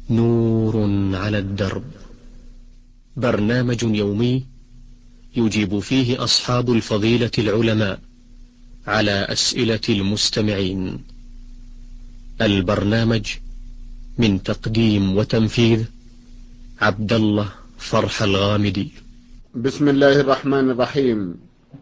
نور على الدرب، برنامج يومي يجيب فيه أصحاب الفضيلة العلماء على أسئلة المستمعين. البرنامج من تقديم وتنفيذ عبد الله فرح الغامدي. بسم الله الرحمن الرحيم.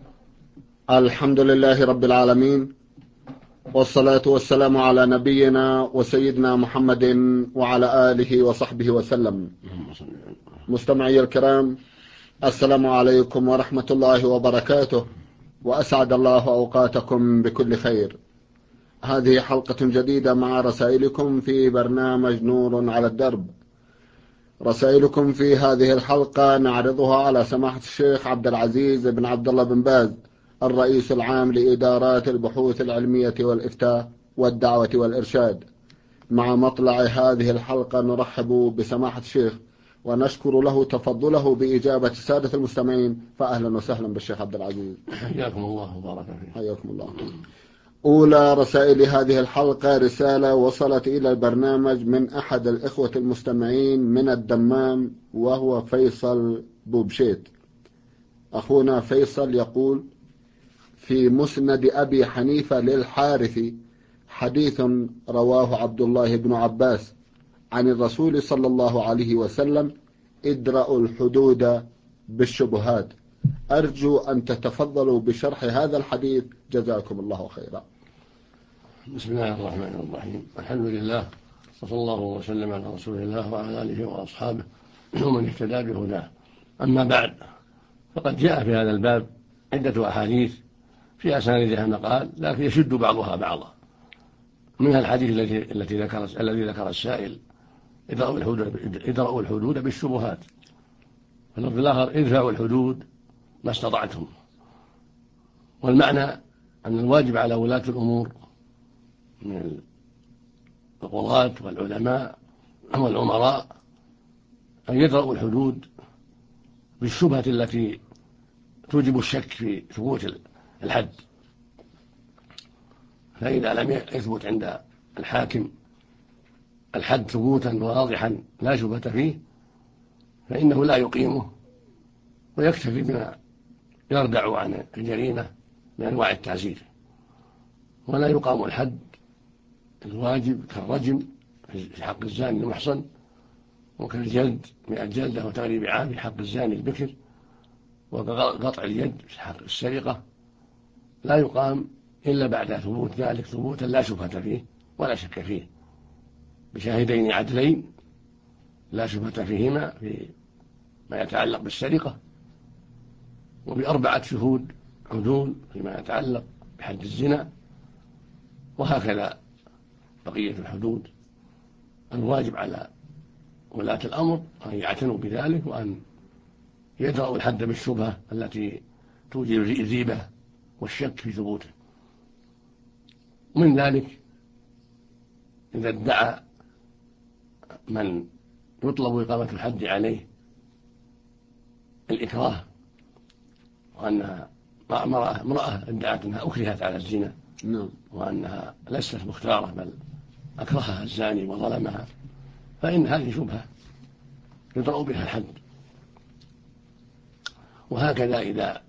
الحمد لله رب العالمين، والصلاة والسلام على نبينا وسيدنا محمد وعلى آله وصحبه وسلم. مستمعي الكرام، السلام عليكم ورحمة الله وبركاته، وأسعد الله أوقاتكم بكل خير. هذه حلقة جديدة مع رسائلكم في برنامج نور على الدرب. رسائلكم في هذه الحلقة نعرضها على سماحة الشيخ عبد العزيز بن عبد الله بن باز، الرئيس العام لإدارات البحوث العلمية والإفتاء والدعوة والإرشاد. مع مطلع هذه الحلقة نرحب بسماحة الشيخ ونشكر له تفضله بإجابة السادة المستمعين، فأهلا وسهلا بالشيخ عبد العزيز. حياكم الله وبارك فيك. حياكم الله. أولى رسائل هذه الحلقة رسالة وصلت إلى البرنامج من أحد الإخوة المستمعين من الدمام، وهو فيصل بوبشيت. أخونا فيصل يقول: في مسند أبي حنيفة للحارثي حديث رواه عبد الله بن عباس عن الرسول صلى الله عليه وسلم: ادرأوا الحدود بالشبهات. أرجو أن تتفضلوا بشرح هذا الحديث، جزاكم الله خيرا. بسم الله الرحمن الرحيم. الحمد لله، وصلى الله وسلم على رسول الله وعلى آله وأصحابه ومن اهتدى بهداه. أما بعد، فقد جاء في هذا الباب عدة أحاديث في أسانيدها مقال، لكن يشد بعضها بعضا. منها الحديث الذي ذكر السائل: ادرأوا الحدود بالشبهات. واللفظ الآخر: ادفعوا الحدود ما استطعتم. والمعنى أن الواجب على ولاة الأمور من القضاة والعلماء والأمراء أن يدرأوا الحدود بالشبهة التي توجب الشك في ثبوت الحد. فإذا لم يثبت عند الحاكم الحد ثبوتا واضحا لا شبهة فيه، فإنه لا يقيمه ويكتفي بما يردع عن الجريمة من أنواع التعزير، ولا يقام الحد الواجب كالرجم في حق الزاني المحصن، وكالجلد 100 جلدة وتغريب عام في حق الزاني البكر، وقطع اليد في حق السرقة. لا يقام إلا بعد ثبوت ذلك ثبوتا لا شبهة فيه ولا شك فيه، بشاهدين عدلين لا شبهة فيهما فيما يتعلق بالسرقة، وب4 شهود عدول فيما يتعلق بحد الزنا، وهكذا بقية الحدود. الواجب على ولاة الأمر أن يعتنوا بذلك، وأن يدرأوا الحد بالشبهة التي توجب الريبة والشك في ثبوته. ومن ذلك إذا ادعى من يطلب إقامة الحد عليه الإكراه، وأنها امرأة ادعت أنها أكرهت على الزنا وأنها ليست مختارة بل أكرهها الزاني وظلمها، فإن هذه شبهة يدرأ بها الحد. وهكذا إذا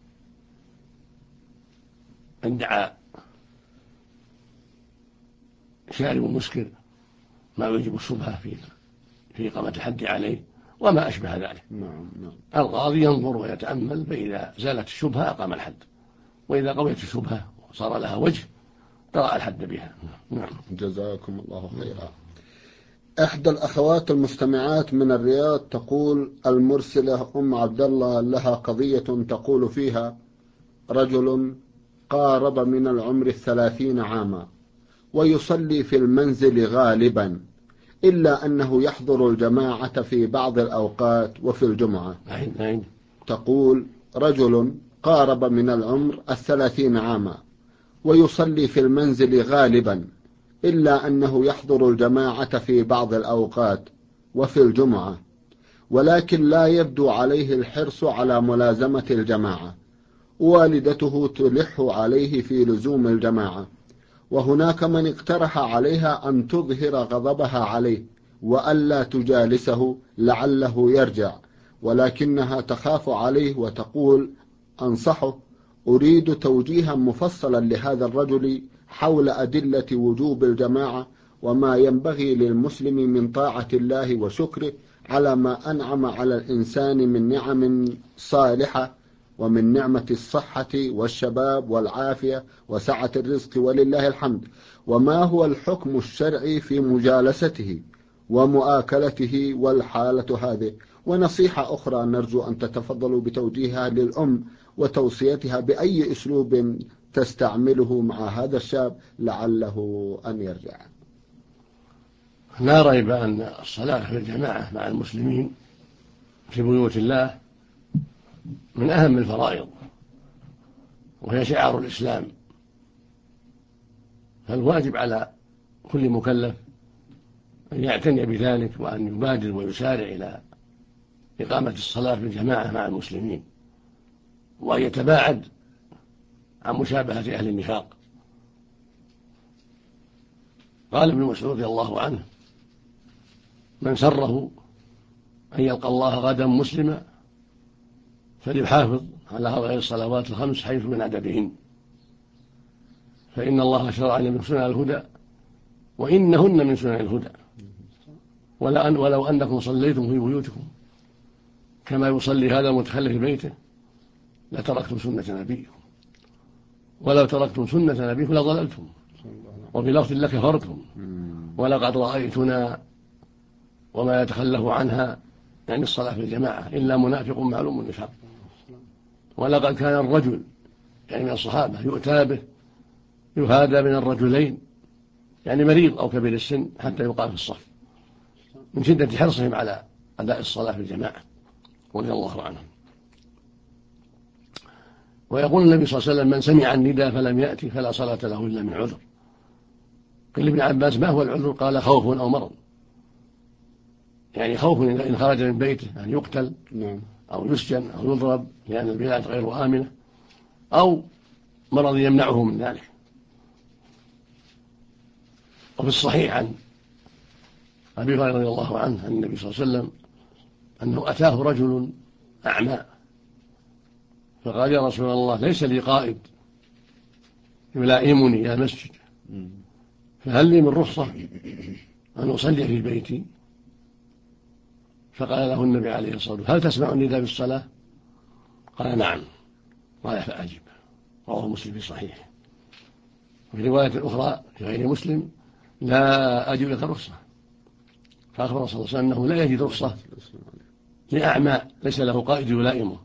ادعى شارب مسكر ما يوجب الشبهة في إقامة الحد عليه وما أشبه ذلك. القاضي ينظر ويتأمل، فإذا زالت الشبهة أقام الحد، وإذا قويت الشبهة وصار لها وجه طرأ الحد بها. جزاكم الله خيرا. إحدى الأخوات المستمعات من الرياض تقول: المرسلة أم عبد الله لها قضية تقول فيها: رجل قارب من العمر 30 عاما ويصلي في المنزل غالبا، إلا أنه يحضر الجماعة في بعض الأوقات وفي الجمعة. تقول: رجل قارب من العمر 30 عاما ويصلي في المنزل غالبا، إلا أنه يحضر الجماعة في بعض الأوقات وفي الجمعة، ولكن لا يبدو عليه الحرص على ملازمة الجماعة. والدته تلح عليه في لزوم الجماعة، وهناك من اقترح عليها أن تظهر غضبها عليه وألا تجالسه لعله يرجع، ولكنها تخاف عليه وتقول: أنصحه، أريد توجيها مفصلا لهذا الرجل حول أدلة وجوب الجماعة وما ينبغي للمسلم من طاعة الله وشكره على ما أنعم على الإنسان من نعم صالحة، ومن نعمة الصحة والشباب والعافية وسعة الرزق ولله الحمد، وما هو الحكم الشرعي في مجالسته ومؤاكلته والحالة هذه. ونصيحة أخرى نرجو أن تتفضلوا بتوجيهها للأم وتوصيتها بأي أسلوب تستعمله مع هذا الشاب لعله أن يرجع. لا ريب أن الصلاة في الجماعة مع المسلمين في بيوت الله من أهم الفرائض، وهي شعار الإسلام، فالواجب على كل مكلف أن يعتني بذلك وأن يبادر ويسارع إلى إقامة الصلاة في الجماعة مع المسلمين، وأن يتباعد عن مشابهة أهل النفاق. قال ابن مسعود رضي الله عنه: من سره أن يلقى الله غدا مسلما فليحافظ على هؤلاء الصلوات الخمس حيث من أدبهن، فإن الله شرع لنا من سنن الهدى وإنهن من سنن الهدى، ولو أنكم صليتم في بيوتكم كما يصلي هذا المتخلف في بيته لتركتم سنة نبيكم، ولو تركتم سنة نبيكم لضللتم، وفي لفظ لكفرتم، ولقد رأيتنا وما يتخلف عنها يعني الصلاة في الجماعة إلا منافق معلوم النفاق. ولقد كان الرجل يعني من الصحابة يؤتى به يهادى من الرجلين يعني مريض أو كبير السن حتى يقام في الصف من شدة حرصهم على أداء الصلاة في الجماعة رضي الله عنهم. ويقول النبي صلى الله عليه وسلم: من سمع النداء فلم يأتي فلا صلاة له إلا من عذر. قيل لابن عباس: ما هو العذر؟ قال: خوف أو مرض، يعني خوف إن خرج من بيته أن يقتل أو يسجن أو يضرب لأن البلاد غير آمنة، أو مرض يمنعه من ذلك. وفي الصحيح عن أبي هريرة رضي الله عنه عن النبي صلى الله عليه وسلم أنه أتاه رجل أعمى فقال: يا رسول الله، ليس لي قائد يلائمني إلى المسجد، فهل لي من رخصة أن أصلي في بيتي؟ فقال له النبي عليه الصلاة والسلام: هل تسمع النداء بالصلاة؟ قال: نعم. قال: فأجب. رواه مسلم في صحيحه. وفي رواية أخرى في غير مسلم: لا أجد لك رخصة. فأخبر صلى الله عليه وسلم أنه لا يجد رخصة لأعمى ليس له قائد يلائمه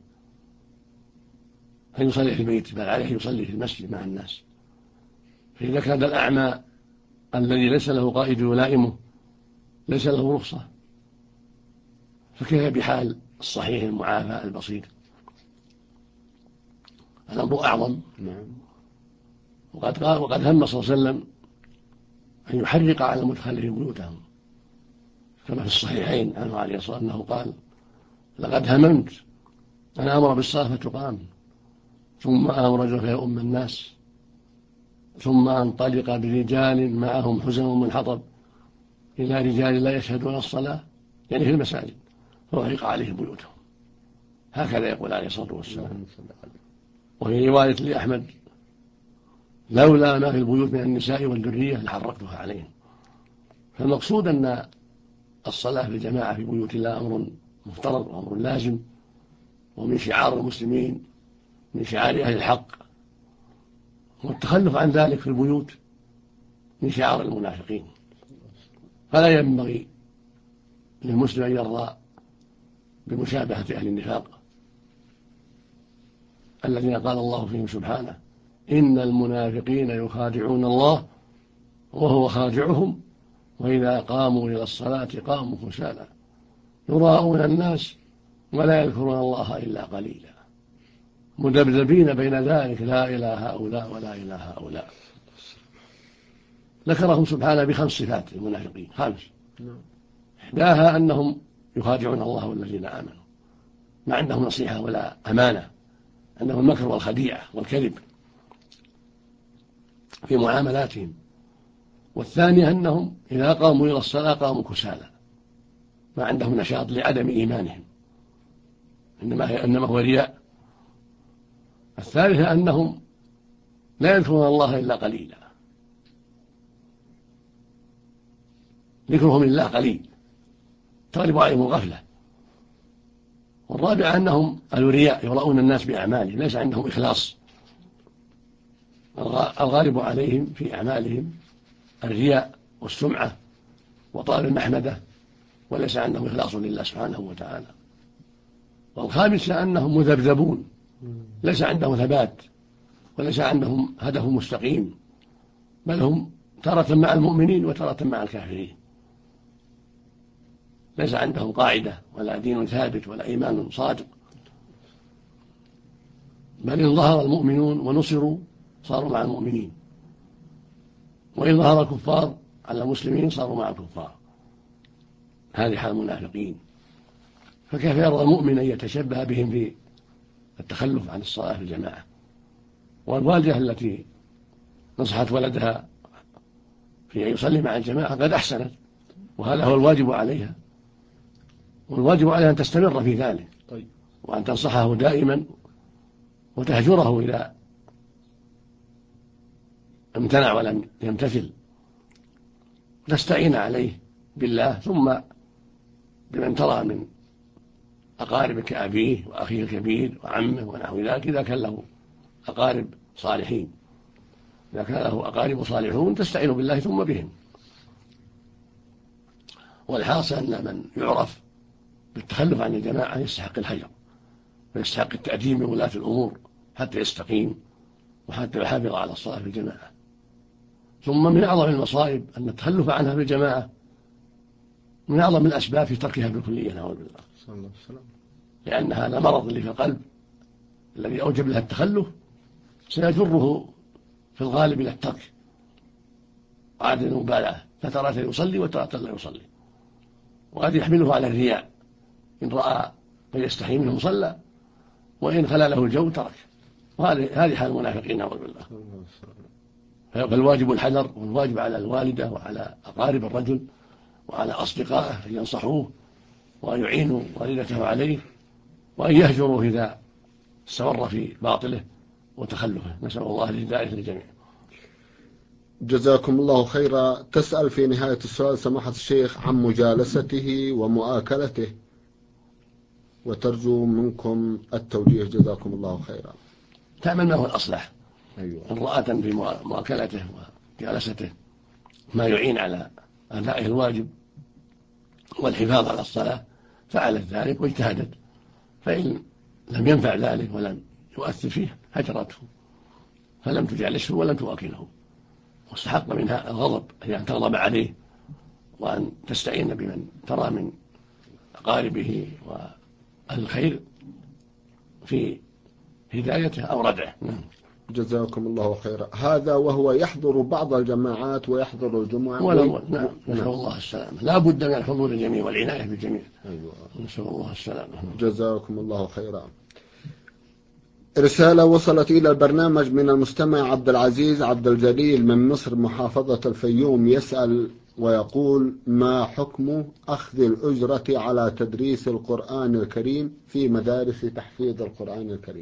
أن يصلي في البيت، بل عليه يصلي في المسجد مع الناس. فإذا كان الأعمى الذي ليس له قائد يلائمه ليس له رخصة، فكيف بحال الصحيح المعافى البسيط؟ الأمر أعظم. وقد هم صلى الله عليه وسلم أن يحرق على المتخلفين بيوتهم، كما في الصحيحين عنه عليه الصلاة والسلام أنه قال: لقد هممت أن أمر بالصلاة فتقام، ثم آمر رجلا فيؤم الناس، ثم أنطلق برجال معهم حزم من حطب إلى رجال لا يشهدون الصلاة يعني في المساجد، فأحرق عليهم بيوتهم. هكذا يقول عليه الصلاة والسلام. وفي رواية لأحمد: لولا ما في البيوت من النساء والذرية لحرقتها عليهم. فالمقصود أن الصلاة في الجماعة في بيوت الله أمر مفترض وأمر لازم، ومن شعار المسلمين، من شعار أهل الحق، والتخلف عن ذلك في البيوت من شعار المنافقين. فلا ينبغي للمسلم أن يرضى بمشابهة أهل النفاق الذين قال الله فيهم سبحانه: إن المنافقين يخادعون الله وهو خادعهم وإذا قاموا إلى الصلاة قاموا كسالى يراءون الناس ولا يذكرون الله إلا قليلا مذبذبين بين ذلك لا إلى هؤلاء ولا إلى هؤلاء. ذكرهم سبحانه ب5 صفات المنافقين، 5. إحداها أنهم يخادعون الله والذين آمنوا، ما عندهم نصيحة ولا أمانة، عندهم المكر والخديعة والكذب في معاملاتهم. والثانية أنهم إذا قاموا إلى الصلاة قاموا كسالى ما عندهم نشاط لعدم إيمانهم، إنما هو رياء. الثالثة أنهم لا يذكرون الله إلا قليلا، ذكرهم لله قليل تغلب عليهم الغفلة. والرابعة أنهم الرياء، يراؤون الناس بأعمالهم، ليس عندهم إخلاص. الغالب عليهم في أعمالهم الرياء والسمعة وطلب المحمدة، وليس عندهم إخلاص لله سبحانه وتعالى. والخامسة أنهم مذبذبون، ليس عندهم ثبات، وليس عندهم هدف مستقيم، بل هم تارة مع المؤمنين وتارة مع الكافرين، ليس عندهم قاعدة ولا دين ثابت ولا إيمان صادق. بل إن ظهر المؤمنون ونصروا صاروا مع المؤمنين، وإن ظهر الكفار على المسلمين صاروا مع الكفار. هذه حال المنافقين. فكيف يرضى المؤمن أن يتشبه بهم في التخلف عن الصلاة في الجماعة؟ والوالدة التي نصحت ولدها في أن يصلي مع الجماعة قد أحسنت، وهذا هو الواجب عليها، والواجب عليها أن تستمر في ذلك، وأن تنصحه دائما وتهجره إذا امتنع ولم يمتثل، تستعين عليه بالله ثم بمن ترى من أقاربك كأبيه وأخيه الكبير وعمه ونحو ذلك، إذا كان له أقارب صالحين. إذا كان له أقارب صالحون تستعين بالله ثم بهم. والحاصل أن من يعرف بالتخلف عن الجماعة يستحق الهجر، ويستحق التأديب من ولاة الأمور حتى يستقيم وحتى يحافظ على الصلاة في الجماعة. ثم من أعظم المصائب أن التخلف عنها في الجماعة من أعظم الأسباب في تركها بالكلية، نعوذ بالله، لأن هذا مرض اللي في القلب الذي أوجب لها التخلف سيجره في الغالب إلى الترك وعدم المبالاة، فترة يصلي وترة لا يصلي، وقد يحمله على الرياء، إن رأى من يستحي منه صلى، وإن خلا له الجو ترك. وهذه حال المنافقين، نعوذ بالله. فالواجب الحذر، والواجب على الوالدة وعلى أقارب الرجل وعلى أصدقائه أن ينصحوه وأن يعينوا والدته عليه، وأن يهجروا إذا استمر في باطله وتخلفه. نسأل الله الهداية للجميع. جزاكم الله خيرا. تسأل في نهاية السؤال سماحة الشيخ عن مجالسته ومؤاكلته، وترجو منكم التوجيه. جزاكم الله خيرا. تعمل ما هو الأصلح. أيوة. إن رأت في مؤاكلته وجالسته ما يعين على أداء الواجب والحفاظ على الصلاة فعلت ذلك واجتهدت، فإن لم ينفع ذلك ولم يؤثر فيه هجرته، فلم تجالسه ولم تؤاكله، واستحق منها الغضب، هي أن تغضب عليه وأن تستعين بمن ترى من أقاربه والخير في هدايته أو ردعه. جزاكم الله خيرا. هذا وهو يحضر بعض الجماعات ويحضر الجمعة نعم، نسأل الله السلامة. لا بد من الحضور الجميع والعناية بالجميع. أيوة. نسأل الله السلامة. جزاكم الله خيرا. رسالة وصلت إلى البرنامج من المستمع عبد العزيز عبد الجليل من مصر محافظة الفيوم، يسأل ويقول: ما حكم أخذ الأجرة على تدريس القرآن الكريم في مدارس تحفيظ القرآن الكريم؟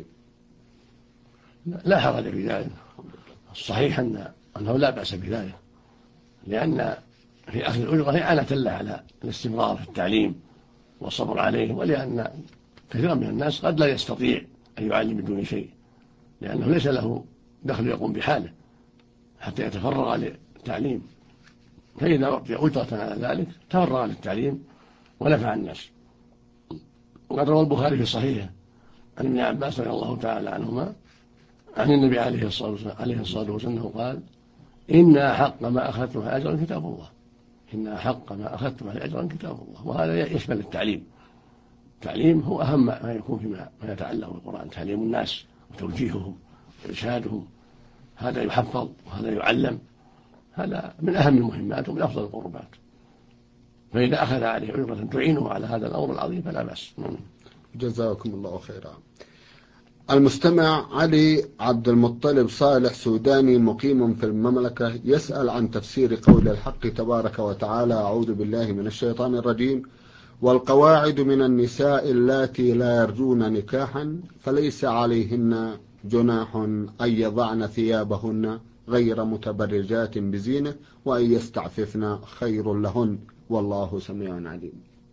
لا حرج في ذلك. الصحيح أنه لا بأس بذلك، لأن في أخذ الأجرة إعانة له على الاستمرار في التعليم والصبر عليه، ولأن كثيرا من الناس قد لا يستطيع أن يعلم بدون شيء، لأنه ليس له دخل يقوم بحاله حتى يتفرغ للتعليم، فإذا أعطي أجرة على ذلك تفرغ للتعليم ونفع الناس. وقد روى البخاري في صحيحه عن ابن عباس رضي الله تعالى عنهما عن النبي عليه الصلاة والسلام قال: إن أحق ما أخذتم أجرا كتاب الله. إن أحق ما أخذتم أجرا كتاب الله. وهذا يشمل التعليم. التعليم هو أهم ما يكون فيما يتعلم القرآن، تعليم الناس وتوجيههم وإرشادهم. هذا يحفظ وهذا يعلم، هذا من أهم المهمات ومن أفضل القربات، فإذا أخذ عليه أجرة تعينه على هذا الأمر العظيم فلا بأس. جزاكم الله خيرا. المستمع علي عبد المطلب صالح سوداني مقيم في المملكة يسأل عن تفسير قول الحق تبارك وتعالى: أعوذ بالله من الشيطان الرجيم، والقواعد من النساء اللاتي لا يرجون نكاحا فليس عليهن جناح أن يضعن ثيابهن غير متبرجات بزينة وأن يستعففن خير لهن والله سميع عليم.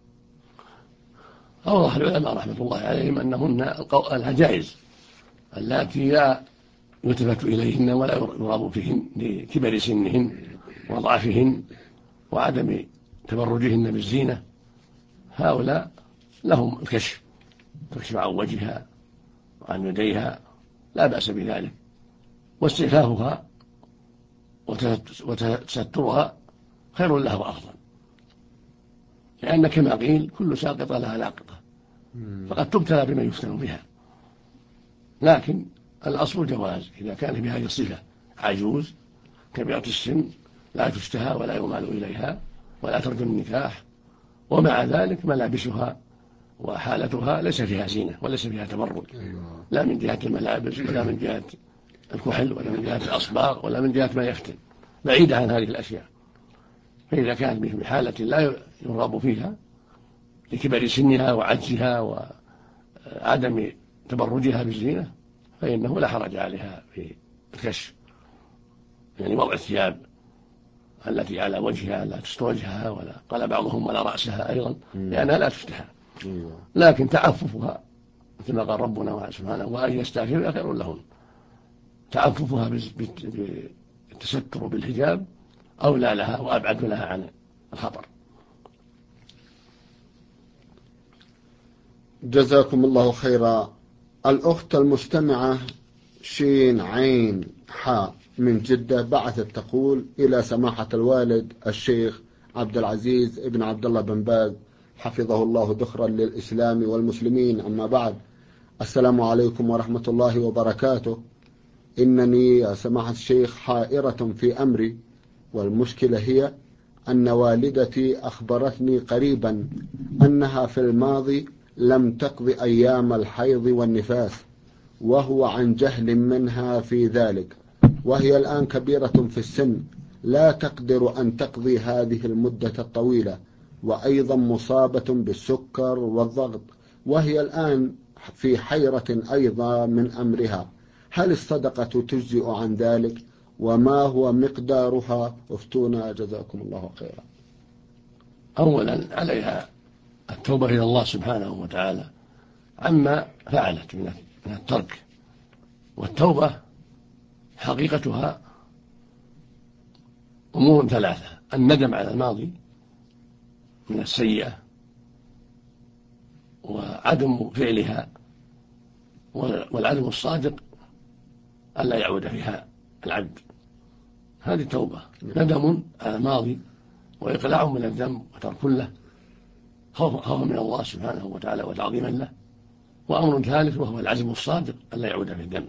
أوضح العلماء رحمة الله عليهم أنهن العجائز اللاتي لا يلتفت إليهن ولا يرغب فيهن لكبر سنهن وضعفهن وعدم تبرجهن بالزينة، هؤلاء لهم الكشف، تكشف عن وجهها وعن يديها لا بأس بذلك، واستعفافها وتسترها خير لها وأفضل، لأن كما قيل كل ساقطة لها لاقطة، فقد تبتلى بما يفتن بها، لكن الأصل الجواز إذا كان بهذه الصفة عجوز كبيرة السن لا تشتهى ولا يمال إليها ولا ترجو النكاح، ومع ذلك ملابسها وحالتها ليس فيها زينة وليس فيها تبرج، لا من جهة الملابس ولا من جهة الكحل ولا من جهة الأصباغ ولا من جهة ما يفتن، بعيدة عن هذه الأشياء. فإذا كانت بحالة لا يرغب فيها لكبر سنها وعجزها وعدم تبرجها بالزينة فإنه لا حرج عليها في الكشف، يعني وضع الثياب التي على وجهها لا تستر وجهها، ولا قال بعضهم ولا رأسها أيضا لأنها لا تفتح، لكن تعففها مثل ما قال ربنا سبحانه وأن يستعففن خير لهن، تعففها بالتستر بالحجاب أولى لها وأبعد لها عن الخطر. جزاكم الله خيرا. الأخت المستمعة شين عين حاء من جدة بعثت تقول: إلى سماحة الوالد الشيخ عبد العزيز ابن عبد الله بن باز حفظه الله ذخرا للإسلام والمسلمين، أما بعد، السلام عليكم ورحمة الله وبركاته. إنني يا سماحة الشيخ حائرة في أمري، والمشكلة هي أن والدتي أخبرتني قريبا أنها في الماضي لم تقضي أيام الحيض والنفاس، وهو عن جهل منها في ذلك، وهي الآن كبيرة في السن لا تقدر أن تقضي هذه المدة الطويلة، وأيضا مصابة بالسكر والضغط، وهي الآن في حيرة أيضا من أمرها. هل الصدقة تجزئ عن ذلك؟ وما هو مقدارها؟ افتونا جزاكم الله خيرا. أولا عليها التوبة إلى الله سبحانه وتعالى عما فعلت من الترك، والتوبة حقيقتها أمور ثلاثة: الندم على الماضي من السيئة، وعدم فعلها، والعزم الصادق ألا يعود فيها العبد. هذه التوبة، ندم على الماضي وإقلاع من الذنب وترك له خوفا من الله سبحانه وتعالى وتعظيما له، وأمر ثالث وهو العزم الصادق ألا يعود في الذنب.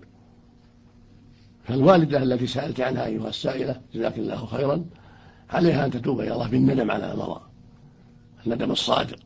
فالوالدة التي سألت عنها أيها السائلة جزاك الله خيرا عليها أن تتوب إلى الله بالندم على ما مضى، الندم الصادق،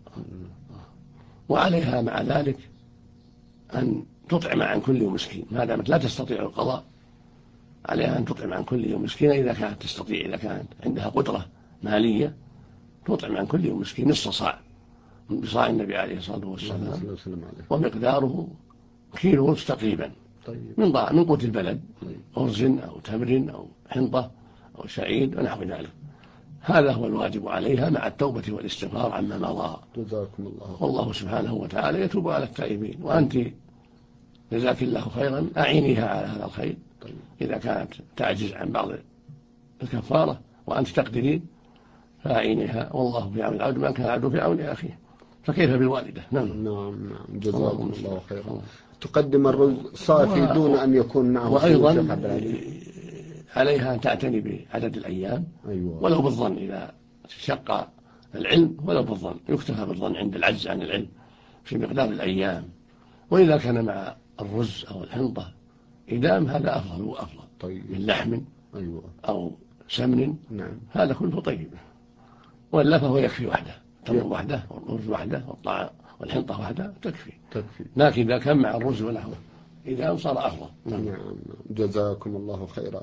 وعليها مع ذلك أن تطعم عن كل يوم مسكين ما دامت لا تستطيع القضاء، عليها أن تطعم عن كل يوم مسكين إذا كانت تستطيع، إذا كانت عندها قدرة مالية تطعم عن كل يوم مسكين نصف صاع من بصاع النبي عليه الصلاة والسلام، ومقداره كيلو ونصف تقريبا من قوت البلد، أرز أو تمر أو حنطة أو شعير ونحو ذلك. هذا هو الواجب عليها مع التوبة والاستغفار عما مضى. جزاكم الله. والله سبحانه وتعالى يتوب على التائبين، وأنت جزاك الله خيرا أعينيها على هذا الخير إذا كانت تعجز عن بعض الكفارة وأنت تقدرين فأعينيها، والله في عون العبد ما كان العبد في عون أخيه، فكيف بالوالدة؟ نعم جزاكم الله خيرا. تقدم الرز صافي دون أن يكون معه، وأيضا عليها أن تعتني بعدد الأيام، ولو بالظن إذا شق العلم، ولو بالظن يكتفى بالظن عند العجز عن العلم في مقدار الأيام، وإذا كان مع الرز أو الحنطة إدام هذا أفضل وأفضل، من لحم أو سمن، هذا كله طيب، وإلا فهو يكفي وحده، تمر وحده والرز وحده والحنطة وحده تكفي. لكن إذا كان مع الرز ونحوه إدام صار أفضل. نعم. جزاكم الله خيرا.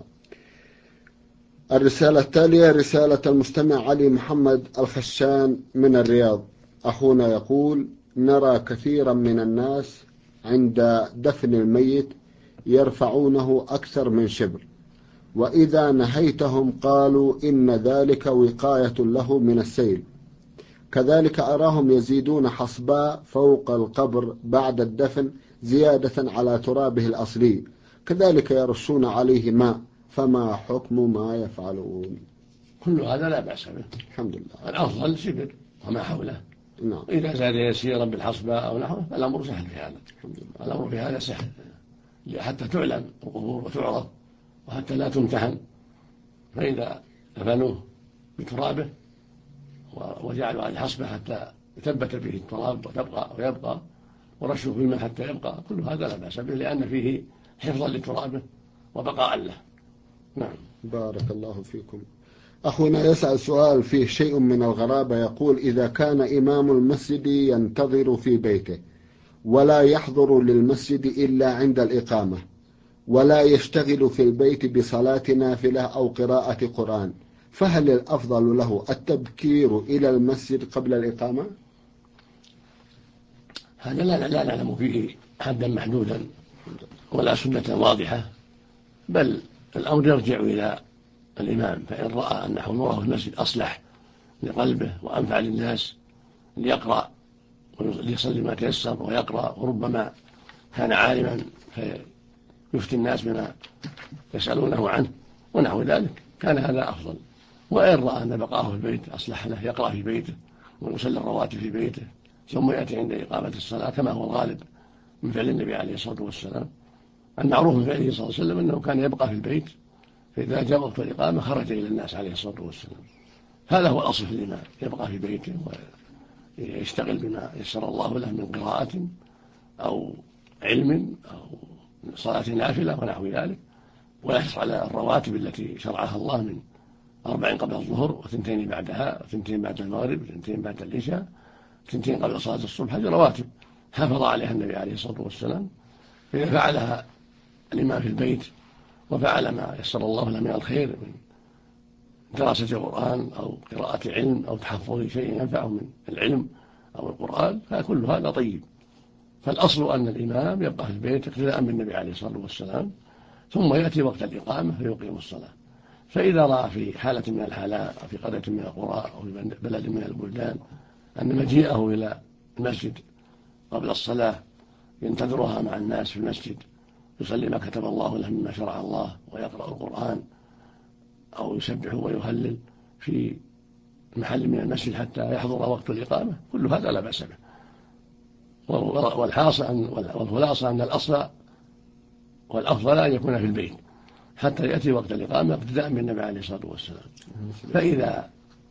الرسالة التالية رسالة المستمع علي محمد الخشان من الرياض. أخونا يقول: نرى كثيرا من الناس عند دفن الميت يرفعونه أكثر من شبر، وإذا نهيتهم قالوا إن ذلك وقاية له من السيل. كذلك أراهم يزيدون حصباء فوق القبر بعد الدفن زيادة على ترابه الأصلي، كذلك يرشون عليه ماء، فما حكم ما يفعلون؟ كل هذا لا بأس به، الحمد لله. الأفضل شبر وما حوله. نعم. إذا زاد يسيرا بالحصباء أو نحوه فالأمر سهل في هذا. الأمر في هذا سهل حتى تعلم القبور وتعرف وحتى لا تمتحن. فإذا دفنوه بترابه وجعلوا عليه حصبة حتى يثبت به التراب ويبقى ورشوا في الماء حتى يبقى، كل هذا لا بأس به، لأن فيه حفظا لترابه وبقاء له. نعم. بارك الله فيكم. أخونا يسأل سؤال فيه شيء من الغرابة، يقول: إذا كان إمام المسجد ينتظر في بيته ولا يحضر للمسجد إلا عند الإقامة، ولا يشتغل في البيت بصلاة نافلة أو قراءة قرآن، فهل الأفضل له التبكير إلى المسجد قبل الإقامة؟ هذا لا نعلم فيه حدا محدودا ولا سنة واضحة، بل الأمر يرجع إلى الإمام، فإن رأى أن حضوره في المسجد أصلح لقلبه وأنفع للناس ليقرأ وليصلي ما تيسر ويقرأ، وربما كان عالما فيفتي الناس بما يسألونه عنه ونحو ذلك، كان هذا أفضل. وإن رأى أن بقاه في البيت أصلح له يقرأ في بيته ويصلي الرواتب في بيته ثم يأتي عند إقامة الصلاة، كما هو الغالب من فعل النبي عليه الصلاة والسلام. المعروف من فعله صلى الله عليه وسلم أنه كان يبقى في البيت، فإذا جاء وقت الإقامة خرج إلى الناس عليه الصلاة والسلام. هذا هو الأصل في الإمام، يبقى في بيته ويشتغل بما يسر الله له من قراءة أو علم أو صلاة نافلة ونحو ذلك، ويحرص على الرواتب التي شرعها الله من 4 قبل الظهر و2 بعدها و2 بعد المغرب و2 بعد العشاء و2 قبل صلاة الصبح. هذه رواتب حافظ عليها النبي عليه الصلاة والسلام. فإذا فعلها الإمام في البيت وفعل ما يسر الله له من الخير من دراسة القرآن أو قراءة علم أو تحفظ شيء ينفعه من العلم أو القرآن، فكل هذا طيب. فالأصل أن الإمام يبقى في البيت اقتداء بالنبي عليه الصلاة والسلام، ثم يأتي وقت الإقامة فيقيم الصلاة. فإذا رأى في حالة من الحالات أو في قرية من القرى أو في بلد من البلدان أن مجيئه إلى المسجد قبل الصلاة ينتظرها مع الناس في المسجد يصلي ما كتب الله له مما شرع الله ويقرأ القرآن أو يسبح ويهلل في محل من المسجد حتى يحضر وقت الإقامة، كل هذا لا بأس به. والخلاصة أن الأصل والأفضل أن يكون في البيت حتى يأتي وقت الإقامة اقتداء بالنبي عليه الصلاة والسلام. فإذا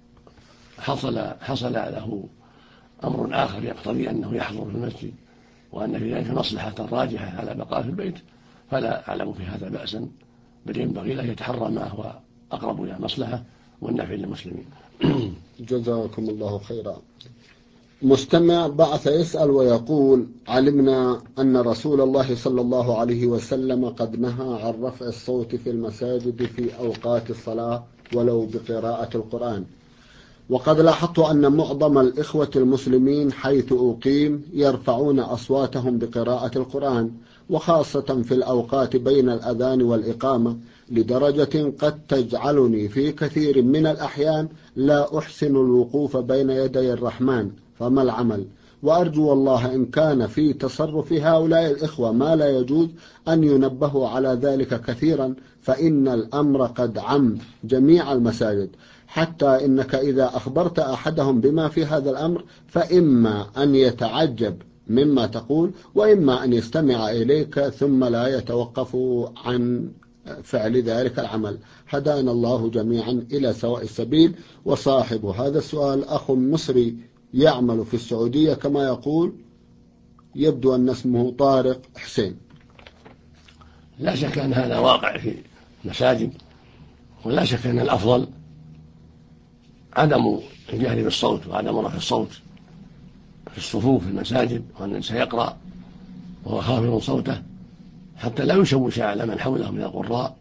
حصل له أمر آخر يقتضي أنه يحضر في المسجد وأن في ذلك مصلحة راجحة على بقاء في البيت فلا أعلم في هذا بأسا، بل ينبغي له يتحرى ما هو أقرب إلى المصلحة والنفع للمسلمين. جزاكم الله خيرا. مستمع بعث يسأل ويقول: علمنا أن رسول الله صلى الله عليه وسلم قد نهى عن رفع الصوت في المساجد في أوقات الصلاة ولو بقراءة القرآن، وقد لاحظت أن معظم الإخوة المسلمين حيث أقيم يرفعون أصواتهم بقراءة القرآن، وخاصة في الأوقات بين الأذان والإقامة، لدرجة قد تجعلني في كثير من الأحيان لا أحسن الوقوف بين يدي الرحمن، فما العمل؟ وأرجو الله إن كان في تصرف هؤلاء الإخوة ما لا يجوز أن ينبهوا على ذلك كثيرا، فإن الأمر قد عم جميع المساجد، حتى إنك إذا أخبرت أحدهم بما في هذا الأمر فإما أن يتعجب مما تقول، وإما أن يستمع إليك ثم لا يتوقف عن فعل ذلك العمل. هدانا الله جميعا إلى سواء السبيل. وصاحب هذا السؤال أخ مصري يعمل في السعودية كما يقول، يبدو أن اسمه طارق حسين. لا شك أن هذا واقع في المساجد، ولا شك أن الأفضل عدم الجهر بالصوت وعدم رفع الصوت في الصفوف في المساجد، وأن الإنسان يقرأ وهو خافض صوته حتى لا يشوش على من حوله من القراء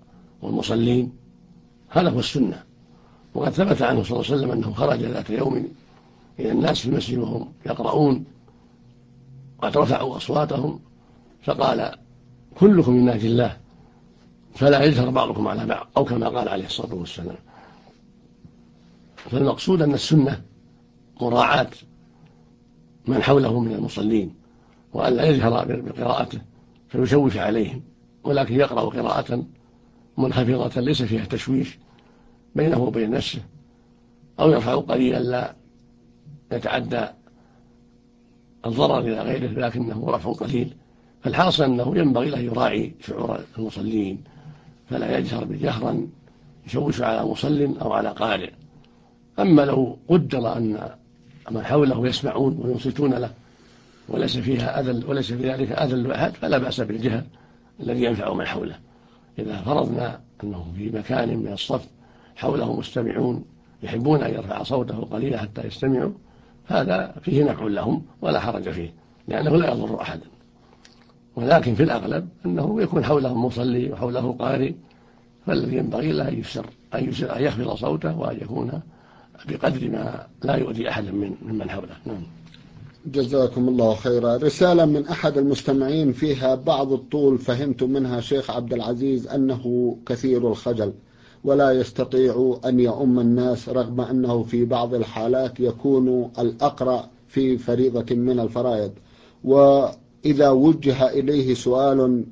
والمصلين. هذا هو السنة. وقد ثبت عنه صلى الله عليه وسلم أنه خرج ذات يوم إلى الناس في المسجد وهم يقرؤون وقد رفعوا أصواتهم فقال كلكم من ناجي الله فلا يجهر بعضكم على بعض، أو كما قال عليه الصلاة والسلام. فالمقصود أن السنة مراعاة من حوله من المصلين، وأن لا يجهر بقراءته فيشوش عليهم، ولكن يقرأ قراءة منخفضة ليس فيها تشويش بينه وبين نفسه، أو يرفع قليلا لا يتعدى الضرر إلى غيره لكنه رفع قليل. فالحاصل أنه ينبغي له يراعي شعور المصلين، فلا يجهر بجهرا يشوش على مصل أو على قارئ. أما لو قدر أن من حوله يسمعون وينصتون له وليس في ذلك أذى لأحد فلا بأس بالجهر الذي ينفع من حوله. إذا فرضنا أنه في مكان من الصف حوله مستمعون يحبون أن يرفع صوته قليلا حتى يستمعوا، هذا فيه نفع لهم ولا حرج فيه، لأنه لا يضر أحدا. ولكن في الأغلب أنه يكون حوله مصلي وحوله قارئ، فالذي ينبغي له أن يخفض صوته وأن يكون بقدر ما لا يؤذي أحدا ممن حوله. جزاكم الله خيرا. رسالة من أحد المستمعين فيها بعض الطول، فهمت منها شيخ عبد العزيز أنه كثير الخجل ولا يستطيع أن يؤم الناس، رغم أنه في بعض الحالات يكون الأقرأ في فريضة من الفرائض، وإذا وجه إليه سؤال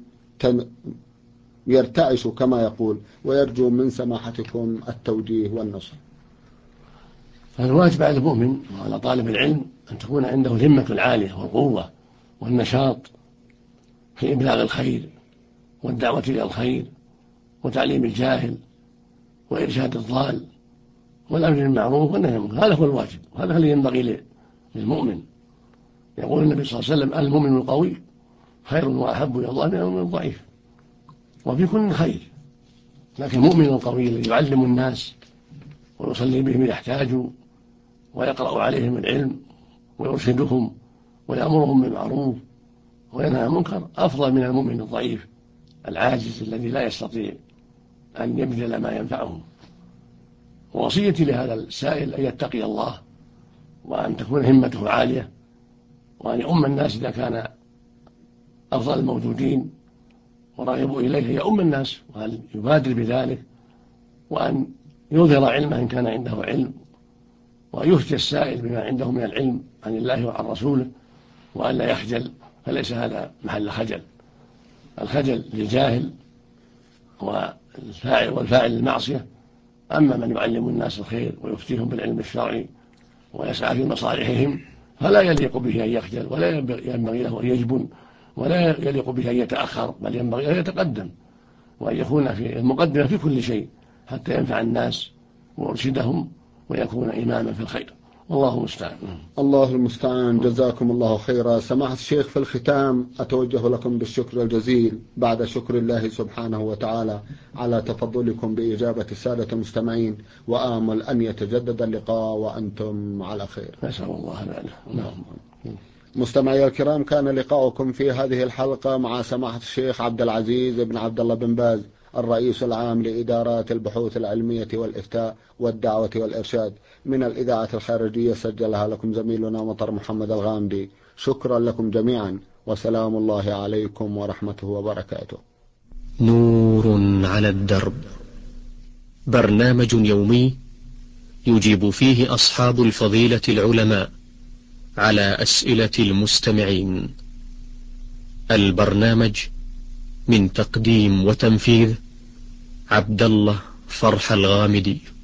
يرتعش كما يقول، ويرجو من سماحتكم التوجيه والنصح. فالواجب على المؤمن وعلى طالب العلم أن تكون عنده الهمة العالية والقوة والنشاط في إبلاغ الخير والدعوة إلى الخير وتعليم الجاهل وإرشاد الضال والأمر بالمعروف والنهي عن المنكر. هذا هو الواجب، وهذا الذي ينبغي للمؤمن. يقول النبي صلى الله عليه وسلم المؤمن القوي خير وأحب إلى الله من المؤمن الضعيف، وفي كل خير. لكن المؤمن القوي الذي يعلم الناس ويصلي بهم إذا احتاجوا ويقرأ عليهم العلم ويرشدهم ويأمرهم بالمعروف وينهى عن المنكر أفضل من المؤمن الضعيف العاجز الذي لا يستطيع أن يبذل ما ينفعهم. ووصيتي لهذا السائل أن يتقي الله، وأن تكون همته عالية، وأن يؤم الناس إذا كان أفضل الموجودين ورغبوا إليه يؤم الناس، وأن يبادر بذلك، وأن يظهر علمه إن كان عنده علم، وأن يفتي السائل بما عنده من العلم عن الله وعن رسوله، وأن لا يخجل، فليس هذا محل خجل. الخجل للجاهل والفاعل المعصية. أما من يعلم الناس الخير ويفتيهم بالعلم الشرعي ويسعى في مصالحهم فلا يليق به أن يخجل، ولا ينبغي له أن يجبن، ولا يليق به أن يتأخر، بل ينبغي أن يتقدم وأن يكون في المقدمة في كل شيء حتى ينفع الناس ويرشدهم ويكون إماما في الخير. والله المستعان. الله المستعان. جزاكم الله خيرا. سماحة الشيخ، في الختام أتوجه لكم بالشكر الجزيل بعد شكر الله سبحانه وتعالى على تفضلكم بإجابة السادة المستمعين، وآمل أن يتجدد اللقاء وأنتم على خير. نسأل الله ذلك. مستمعي الكرام، كان لقاؤكم في هذه الحلقة مع سماحة الشيخ عبد العزيز بن عبد الله بن باز، الرئيس العام لإدارات البحوث العلمية والإفتاء والدعوة والإرشاد، من الإذاعة الخارجية، سجلها لكم زميلنا مطر محمد الغامدي. شكرا لكم جميعا، وسلام الله عليكم ورحمته وبركاته. نور على الدرب، برنامج يومي يجيب فيه أصحاب الفضيلة العلماء على أسئلة المستمعين. البرنامج من تقديم وتنفيذ عبد الله فرح الغامدي.